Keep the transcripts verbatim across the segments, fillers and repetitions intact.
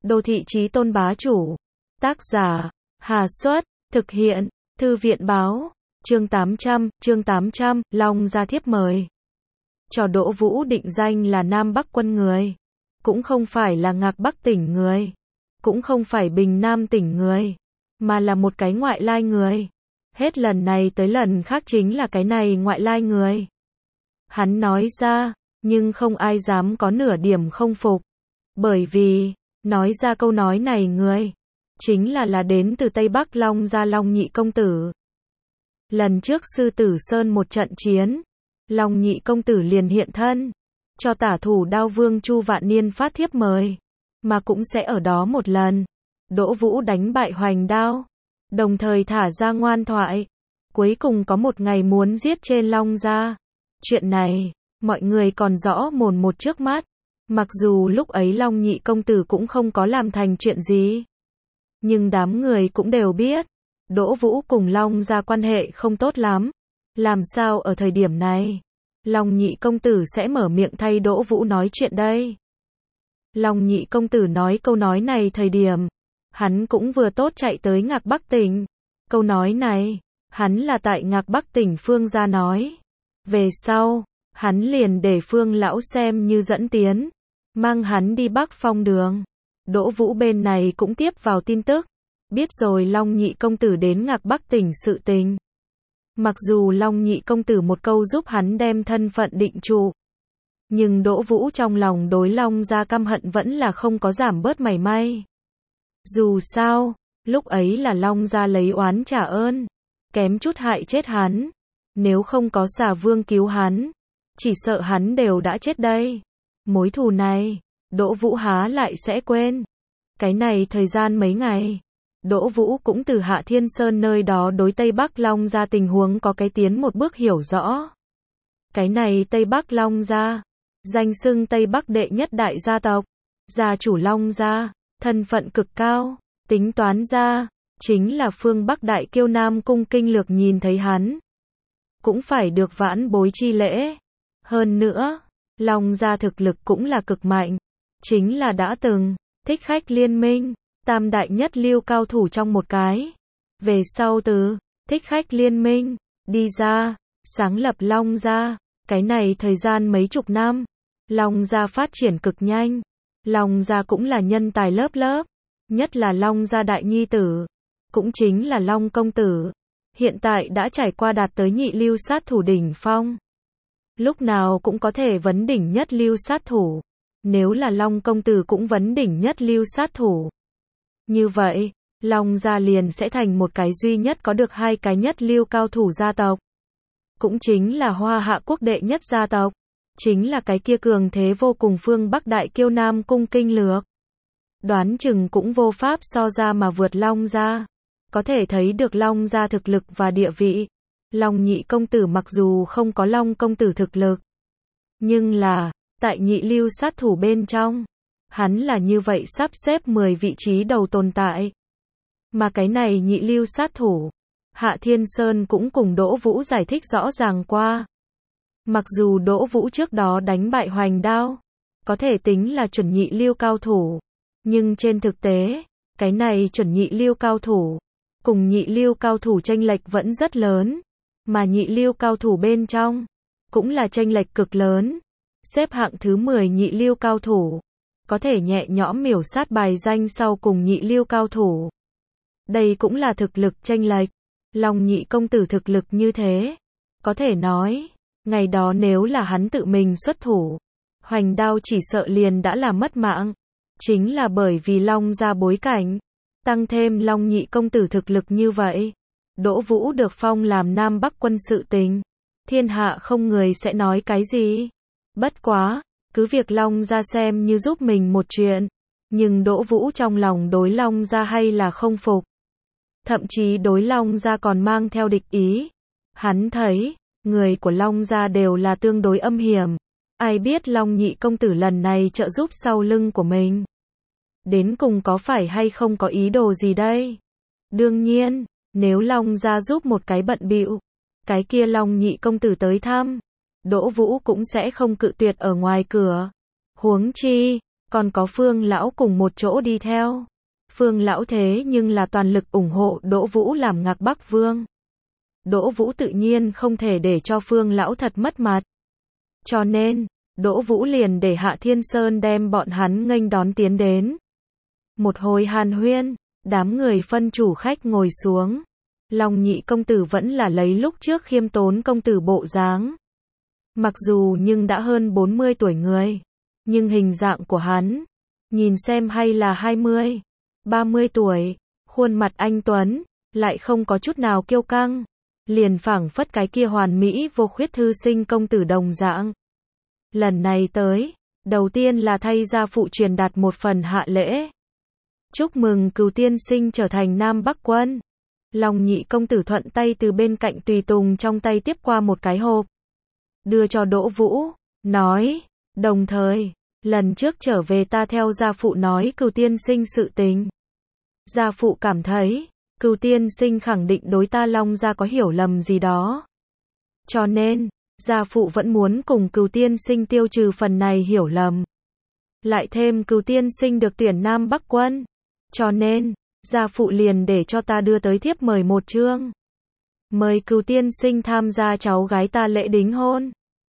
Đô thị chí tôn bá chủ. Tác giả, Hà Xuất, thực hiện, Thư viện báo, chương tám trăm, chương tám trăm, Long gia thiếp mời. Cho Đỗ Vũ định danh là Nam Bắc quân người, cũng không phải là Ngạc Bắc tỉnh người, cũng không phải Bình Nam tỉnh người, mà là một cái ngoại lai người. Hết lần này tới lần khác chính là cái này ngoại lai người. Hắn nói ra, nhưng không ai dám có nửa điểm không phục. Bởi vì, nói ra câu nói này người, chính là là đến từ Tây Bắc Long gia Long nhị công tử. Lần trước Sư Tử Sơn một trận chiến, Long nhị công tử liền hiện thân, cho tả thủ đao vương Chu Vạn Niên phát thiếp mời, mà cũng sẽ ở đó một lần. Đỗ Vũ đánh bại Hoành Đao, đồng thời thả ra ngoan thoại, cuối cùng có một ngày muốn giết trên Long gia. Chuyện này, mọi người còn rõ mồn một trước mắt, mặc dù lúc ấy Long nhị công tử cũng không có làm thành chuyện gì. Nhưng đám người cũng đều biết, Đỗ Vũ cùng Long gia quan hệ không tốt lắm. Làm sao ở thời điểm này, Long nhị công tử sẽ mở miệng thay Đỗ Vũ nói chuyện đây? Long nhị công tử nói câu nói này thời điểm, hắn cũng vừa tốt chạy tới Ngạc Bắc tỉnh. Câu nói này, hắn là tại Ngạc Bắc tỉnh Phương gia nói. Về sau, hắn liền để Phương lão xem như dẫn tiến, mang hắn đi Bắc Phong đường. Đỗ Vũ bên này cũng tiếp vào tin tức, biết rồi Long nhị công tử đến Ngạc Bắc tỉnh sự tình. Mặc dù Long nhị công tử một câu giúp hắn đem thân phận định trụ, nhưng Đỗ Vũ trong lòng đối Long gia căm hận vẫn là không có giảm bớt mảy may. Dù sao, lúc ấy là Long gia lấy oán trả ơn, kém chút hại chết hắn. Nếu không có Xà Vương cứu hắn, chỉ sợ hắn đều đã chết đây. Mối thù này, Đỗ Vũ há lại sẽ quên. Cái này thời gian mấy ngày, Đỗ Vũ cũng từ Hạ Thiên Sơn nơi đó đối Tây Bắc Long gia tình huống có cái tiến một bước hiểu rõ. Cái này Tây Bắc Long gia, danh xưng Tây Bắc đệ nhất đại gia tộc, gia chủ Long gia, thân phận cực cao, tính toán ra, chính là phương Bắc đại kiêu Nam Cung Kinh Lược nhìn thấy hắn, cũng phải được vãn bối chi lễ. Hơn nữa, Long gia thực lực cũng là cực mạnh, chính là đã từng Thích Khách Liên Minh, tam đại nhất lưu cao thủ trong một cái. Về sau từ Thích Khách Liên Minh đi ra, sáng lập Long gia. Cái này thời gian mấy chục năm, Long gia phát triển cực nhanh. Long gia cũng là nhân tài lớp lớp, nhất là Long gia đại nhi tử, cũng chính là Long công tử, hiện tại đã trải qua đạt tới nhị lưu sát thủ đỉnh phong. Lúc nào cũng có thể vấn đỉnh nhất lưu sát thủ. Nếu là Long công tử cũng vấn đỉnh nhất lưu sát thủ, như vậy, Long gia liền sẽ thành một cái duy nhất có được hai cái nhất lưu cao thủ gia tộc. Cũng chính là Hoa Hạ quốc đệ nhất gia tộc, chính là cái kia cường thế vô cùng phương Bắc đại kiêu Nam Cung Kinh Lược. Đoán chừng cũng vô pháp so ra mà vượt Long gia. Có thể thấy được Long gia thực lực và địa vị. Long nhị công tử mặc dù không có Long công tử thực lực, nhưng là, tại nhị lưu sát thủ bên trong, hắn là như vậy sắp xếp mười vị trí đầu tồn tại. Mà cái này nhị lưu sát thủ, Hạ Thiên Sơn cũng cùng Đỗ Vũ giải thích rõ ràng qua. Mặc dù Đỗ Vũ trước đó đánh bại Hoành Đao, có thể tính là chuẩn nhị lưu cao thủ, nhưng trên thực tế, cái này chuẩn nhị lưu cao thủ, cùng nhị lưu cao thủ chênh lệch vẫn rất lớn, mà nhị lưu cao thủ bên trong, cũng là chênh lệch cực lớn. Xếp hạng thứ mười nhị lưu cao thủ, có thể nhẹ nhõm miểu sát bài danh sau cùng nhị lưu cao thủ. Đây cũng là thực lực chênh lệch. Long nhị công tử thực lực như thế, có thể nói, ngày đó nếu là hắn tự mình xuất thủ, Hoành Đao chỉ sợ liền đã là mất mạng. Chính là bởi vì Long gia bối cảnh, tăng thêm Long nhị công tử thực lực như vậy, Đỗ Vũ được phong làm Nam Bắc quân sự tình, thiên hạ không người sẽ nói cái gì. Bất quá, cứ việc Long gia xem như giúp mình một chuyện, nhưng Đỗ Vũ trong lòng đối Long gia hay là không phục. Thậm chí đối Long gia còn mang theo địch ý. Hắn thấy, người của Long gia đều là tương đối âm hiểm. Ai biết Long nhị công tử lần này trợ giúp sau lưng của mình, đến cùng có phải hay không có ý đồ gì đây? Đương nhiên, nếu Long gia giúp một cái bận bịu, cái kia Long nhị công tử tới thăm, Đỗ Vũ cũng sẽ không cự tuyệt ở ngoài cửa. Huống chi, còn có Phương lão cùng một chỗ đi theo. Phương lão thế nhưng là toàn lực ủng hộ Đỗ Vũ làm Ngạc Bắc Vương. Đỗ Vũ tự nhiên không thể để cho Phương lão thật mất mặt. Cho nên, Đỗ Vũ liền để Hạ Thiên Sơn đem bọn hắn nghênh đón tiến đến. Một hồi hàn huyên, đám người phân chủ khách ngồi xuống. Long Nhị công tử vẫn là lấy lúc trước khiêm tốn công tử bộ dáng. Mặc dù nhưng đã hơn bốn mươi tuổi người, nhưng hình dạng của hắn, nhìn xem hay là hai mươi, ba mươi tuổi, khuôn mặt anh tuấn, lại không có chút nào kiêu căng, liền phảng phất cái kia hoàn mỹ vô khuyết thư sinh công tử đồng dạng. Lần này tới, đầu tiên là thay gia phụ truyền đạt một phần hạ lễ. Chúc mừng Cửu tiên sinh trở thành Nam Bắc quân. Long Nhị công tử thuận tay từ bên cạnh tùy tùng trong tay tiếp qua một cái hộp, đưa cho Đỗ Vũ, nói, đồng thời, lần trước trở về ta theo gia phụ nói Cửu tiên sinh sự tình. Gia phụ cảm thấy, Cửu tiên sinh khẳng định đối ta Long gia có hiểu lầm gì đó. Cho nên, gia phụ vẫn muốn cùng Cửu tiên sinh tiêu trừ phần này hiểu lầm. Lại thêm Cửu tiên sinh được tuyển Nam Bắc quân. Cho nên, gia phụ liền để cho ta đưa tới thiếp mời một chương. Mời Cửu tiên sinh tham gia cháu gái ta lễ đính hôn.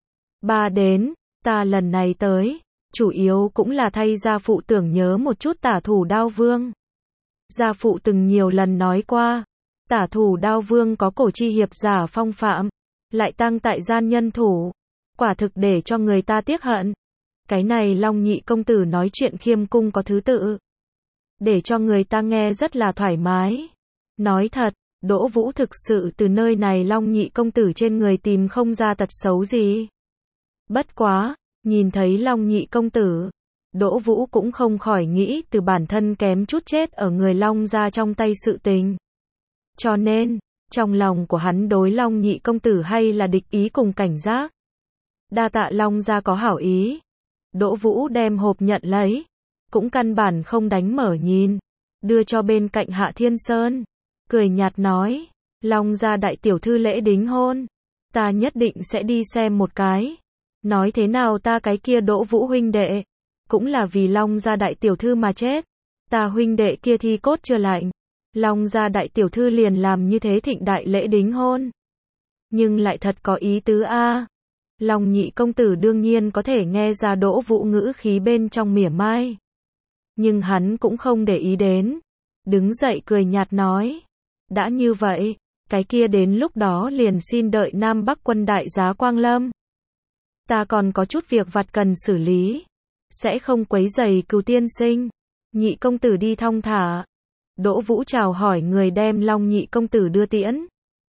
Ba đến, ta lần này tới, chủ yếu cũng là thay gia phụ tưởng nhớ một chút Tả Thủ Đao Vương. Gia phụ từng nhiều lần nói qua, Tả Thủ Đao Vương có cổ chi hiệp giả phong phạm, lại tăng tại gian nhân thủ, quả thực để cho người ta tiếc hận. Cái này Long Nhị công tử nói chuyện khiêm cung có thứ tự, để cho người ta nghe rất là thoải mái. Nói thật, Đỗ Vũ thực sự từ nơi này Long Nhị công tử trên người tìm không ra tật xấu gì. Bất quá, nhìn thấy Long Nhị công tử, Đỗ Vũ cũng không khỏi nghĩ từ bản thân kém chút chết ở người Long gia trong tay sự tình. Cho nên, trong lòng của hắn đối Long Nhị công tử hay là địch ý cùng cảnh giác. Đa tạ Long gia có hảo ý. Đỗ Vũ đem hộp nhận lấy, cũng căn bản không đánh mở nhìn, đưa cho bên cạnh Hạ Thiên Sơn, cười nhạt nói, Long gia đại tiểu thư lễ đính hôn, ta nhất định sẽ đi xem một cái. Nói thế nào ta cái kia Đỗ Vũ huynh đệ, cũng là vì Long gia đại tiểu thư mà chết. Ta huynh đệ kia thi cốt chưa lạnh, Long gia đại tiểu thư liền làm như thế thịnh đại lễ đính hôn. Nhưng lại thật có ý tứ a. Long Nhị công tử đương nhiên có thể nghe ra Đỗ Vũ ngữ khí bên trong mỉa mai. Nhưng hắn cũng không để ý đến. Đứng dậy cười nhạt nói. Đã như vậy, cái kia đến lúc đó liền xin đợi Nam Bắc quân đại giá Quang Lâm. Ta còn có chút việc vặt cần xử lý. Sẽ không quấy rầy Cửu tiên sinh. Nhị công tử đi thong thả. Đỗ Vũ chào hỏi người đem Long Nhị công tử đưa tiễn.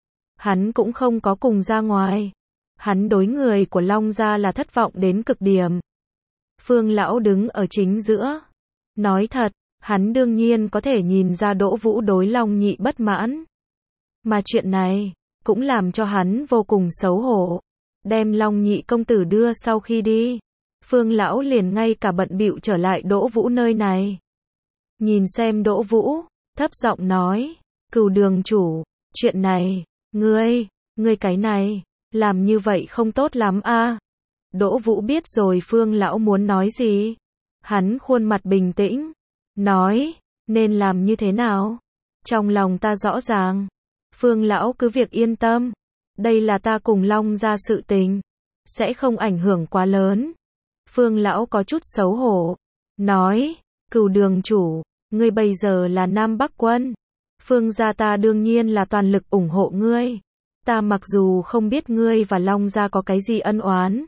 Hắn cũng không có cùng ra ngoài. Hắn đối người của Long gia là thất vọng đến cực điểm. Phương lão đứng ở chính giữa. Nói thật, hắn đương nhiên có thể nhìn ra Đỗ Vũ đối Long Nhị bất mãn. Mà chuyện này, cũng làm cho hắn vô cùng xấu hổ. Đem Long Nhị công tử đưa sau khi đi, Phương lão liền ngay cả bận bịu trở lại Đỗ Vũ nơi này. Nhìn xem Đỗ Vũ, thấp giọng nói, Cửu đường chủ, chuyện này, ngươi, ngươi cái này, làm như vậy không tốt lắm a. Đỗ Vũ biết rồi Phương lão muốn nói gì. Hắn khuôn mặt bình tĩnh, nói, nên làm như thế nào? Trong lòng ta rõ ràng. Phương lão cứ việc yên tâm. Đây là ta cùng Long gia sự tình. Sẽ không ảnh hưởng quá lớn. Phương lão có chút xấu hổ. Nói, Cửu đường chủ, ngươi bây giờ là Nam Bắc quân. Phương gia ta đương nhiên là toàn lực ủng hộ ngươi. Ta mặc dù không biết ngươi và Long gia có cái gì ân oán.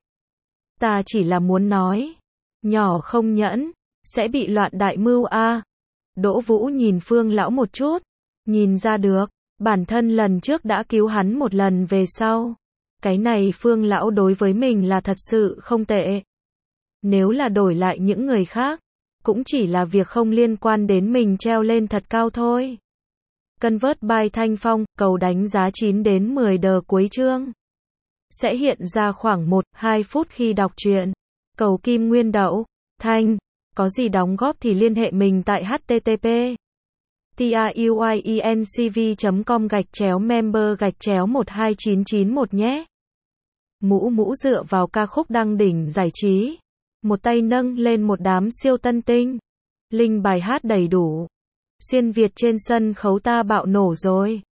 Ta chỉ là muốn nói. Nhỏ không nhẫn, sẽ bị loạn đại mưu a. Đỗ Vũ nhìn Phương lão một chút. Nhìn ra được, bản thân lần trước đã cứu hắn một lần về sau. Cái này Phương lão đối với mình là thật sự không tệ. Nếu là đổi lại những người khác, cũng chỉ là việc không liên quan đến mình treo lên thật cao thôi. Convert by Thanh Phong, cầu đánh giá chín đến mười đờ cuối chương. Sẽ hiện ra khoảng một đến hai phút khi đọc truyện. Cầu Kim Nguyên Đậu, Thanh, có gì đóng góp thì liên hệ mình tại http truyencv chấm com gạch chéo member gạch chéo một hai chín chín một nhé. Mũ mũ dựa vào ca khúc đăng đỉnh giải trí. một tay nâng lên một đám siêu tân tinh. Linh bài hát đầy đủ. Xuyên Việt trên sân khấu ta bạo nổ rồi.